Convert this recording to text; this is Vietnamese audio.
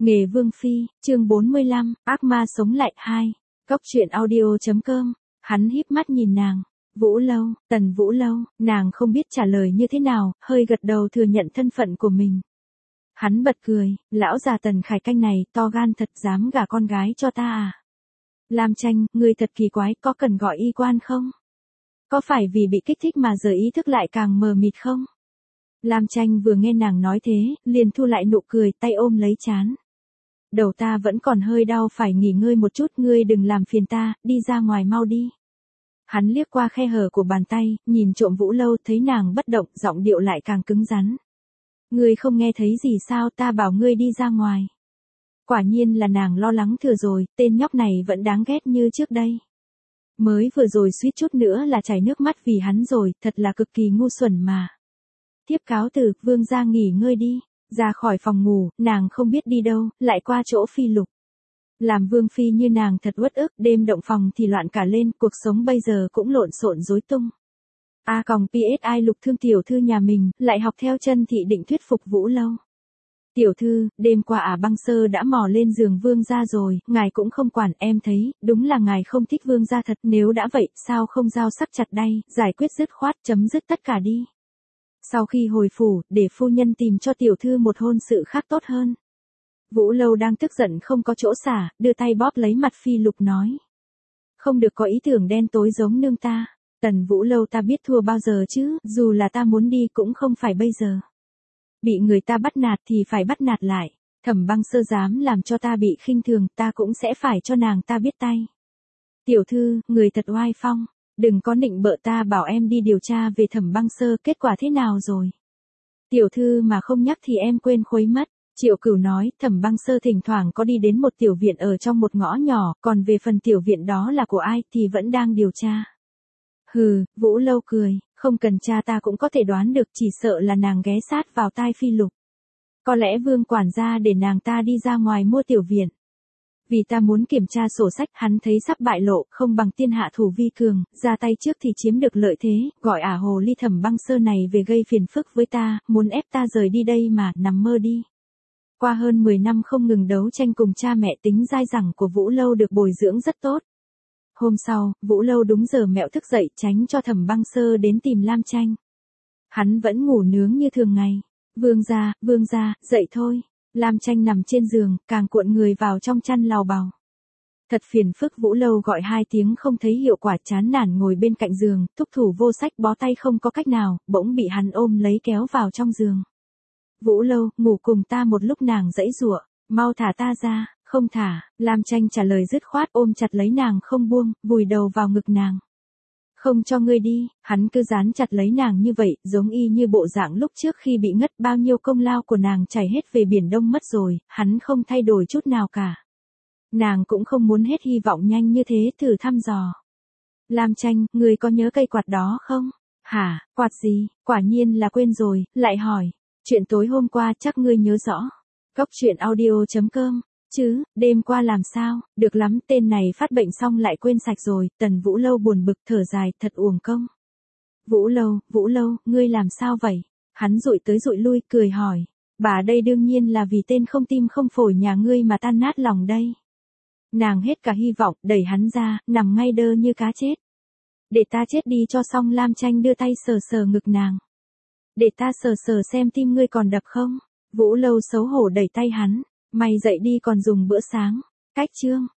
Nghề Vương Phi, chương 45, ác ma sống lại 2. Cốc truyện audio.com. Hắn híp mắt nhìn nàng. Vũ Lâu, Tần Vũ Lâu, nàng không biết trả lời như thế nào, hơi gật đầu thừa nhận thân phận của mình. Hắn bật cười, lão già Tần Khải Canh này, to gan thật dám gả con gái cho ta à? Lam Tranh, ngươi thật kỳ quái, có cần gọi y quan không? Có phải vì bị kích thích mà giờ ý thức lại càng mờ mịt không? Lam Tranh vừa nghe nàng nói thế, liền thu lại nụ cười, tay ôm lấy trán. Đầu ta vẫn còn hơi đau, phải nghỉ ngơi một chút, ngươi đừng làm phiền ta, đi ra ngoài mau đi. Hắn liếc qua khe hở của bàn tay, nhìn trộm Vũ Lâu, thấy nàng bất động, giọng điệu lại càng cứng rắn. Ngươi không nghe thấy gì sao, ta bảo ngươi đi ra ngoài. Quả nhiên là nàng lo lắng thừa rồi, tên nhóc này vẫn đáng ghét như trước đây. Mới vừa rồi suýt chút nữa là chảy nước mắt vì hắn rồi, thật là cực kỳ ngu xuẩn mà. Tiếp cáo từ, vương gia nghỉ ngơi đi. Ra khỏi phòng ngủ, nàng không biết đi đâu, lại qua chỗ Phi Lục. Làm vương phi như nàng thật uất ức, đêm động phòng thì loạn cả lên, cuộc sống bây giờ cũng lộn xộn rối tung. PSI Lục thương tiểu thư nhà mình, lại học theo chân thị định thuyết phục Vũ Lâu. Tiểu thư, đêm qua Băng Sơ đã mò lên giường vương gia rồi, ngài cũng không quản, em thấy, đúng là ngài không thích vương gia thật, nếu đã vậy, sao không dao sắc chặt đay, giải quyết dứt khoát, chấm dứt tất cả đi. Sau khi hồi phủ, để phu nhân tìm cho tiểu thư một hôn sự khác tốt hơn. Vũ Lâu đang tức giận không có chỗ xả, đưa tay bóp lấy mặt Phi Lục nói. Không được có ý tưởng đen tối giống nương ta. Tần Vũ Lâu, ta biết thua bao giờ chứ, dù là ta muốn đi cũng không phải bây giờ. Bị người ta bắt nạt thì phải bắt nạt lại. Thẩm Băng Sơ dám làm cho ta bị khinh thường, ta cũng sẽ phải cho nàng ta biết tay. Tiểu thư, người thật oai phong. Đừng có nịnh bợ, ta bảo em đi điều tra về Thẩm Băng Sơ, kết quả thế nào rồi? Tiểu thư mà không nhắc thì em quên khuấy mất. Triệu Cửu nói, Thẩm Băng Sơ thỉnh thoảng có đi đến một tiểu viện ở trong một ngõ nhỏ, còn về phần tiểu viện đó là của ai thì vẫn đang điều tra. Hừ, Vũ Lâu cười, không cần tra ta cũng có thể đoán được, chỉ sợ là nàng ghé sát vào tai Phi Lục. Có lẽ vương quản gia để nàng ta đi ra ngoài mua tiểu viện. Vì ta muốn kiểm tra sổ sách, hắn thấy sắp bại lộ, không bằng tiên hạ thủ vi cường, ra tay trước thì chiếm được lợi thế, gọi hồ ly Thẩm Băng Sơ này về gây phiền phức với ta, muốn ép ta rời đi đây mà, nằm mơ đi. Qua hơn 10 năm không ngừng đấu tranh cùng cha mẹ, tính dai dẳng của Vũ Lâu được bồi dưỡng rất tốt. Hôm sau, Vũ Lâu đúng giờ mẹo thức dậy, tránh cho Thẩm Băng Sơ đến tìm Lam Tranh. Hắn vẫn ngủ nướng như thường ngày. Vương gia, dậy thôi. Lam Tranh nằm trên giường, càng cuộn người vào trong chăn lào bào. Thật phiền phức, Vũ Lâu gọi 2 tiếng không thấy hiệu quả, chán nản ngồi bên cạnh giường, thúc thủ vô sách, bó tay không có cách nào, bỗng bị hắn ôm lấy kéo vào trong giường. Vũ Lâu, ngủ cùng ta một lúc, nàng giãy giụa, mau thả ta ra. Không thả. Lam Tranh trả lời dứt khoát, ôm chặt lấy nàng không buông, vùi đầu vào ngực nàng. Không cho ngươi đi. Hắn cứ dán chặt lấy nàng như vậy, giống y như bộ dạng lúc trước khi bị ngất, bao nhiêu công lao của nàng chảy hết về biển Đông mất rồi, hắn không thay đổi chút nào cả. Nàng cũng không muốn hết hy vọng nhanh như thế, thử thăm dò. Lam Tranh, ngươi có nhớ cây quạt đó không? Hả, quạt gì? Quả nhiên là quên rồi, lại hỏi. Chuyện tối hôm qua chắc ngươi nhớ rõ. Cốc truyện audio.com. Chứ, đêm qua làm sao? Được lắm, tên này phát bệnh xong lại quên sạch rồi. Tần Vũ Lâu buồn bực thở dài, thật uổng công. Vũ Lâu, ngươi làm sao vậy? Hắn dụi tới dụi lui, cười hỏi. Bà đây đương nhiên là vì tên không tim không phổi nhà ngươi mà tan nát lòng đây. Nàng hết cả hy vọng, đẩy hắn ra, nằm ngay đơ như cá chết. Để ta chết đi cho xong. Lam Tranh đưa tay sờ sờ ngực nàng. Để ta sờ sờ xem tim ngươi còn đập không? Vũ Lâu xấu hổ đẩy tay hắn. Mày dậy đi, còn dùng bữa sáng. Cách chương.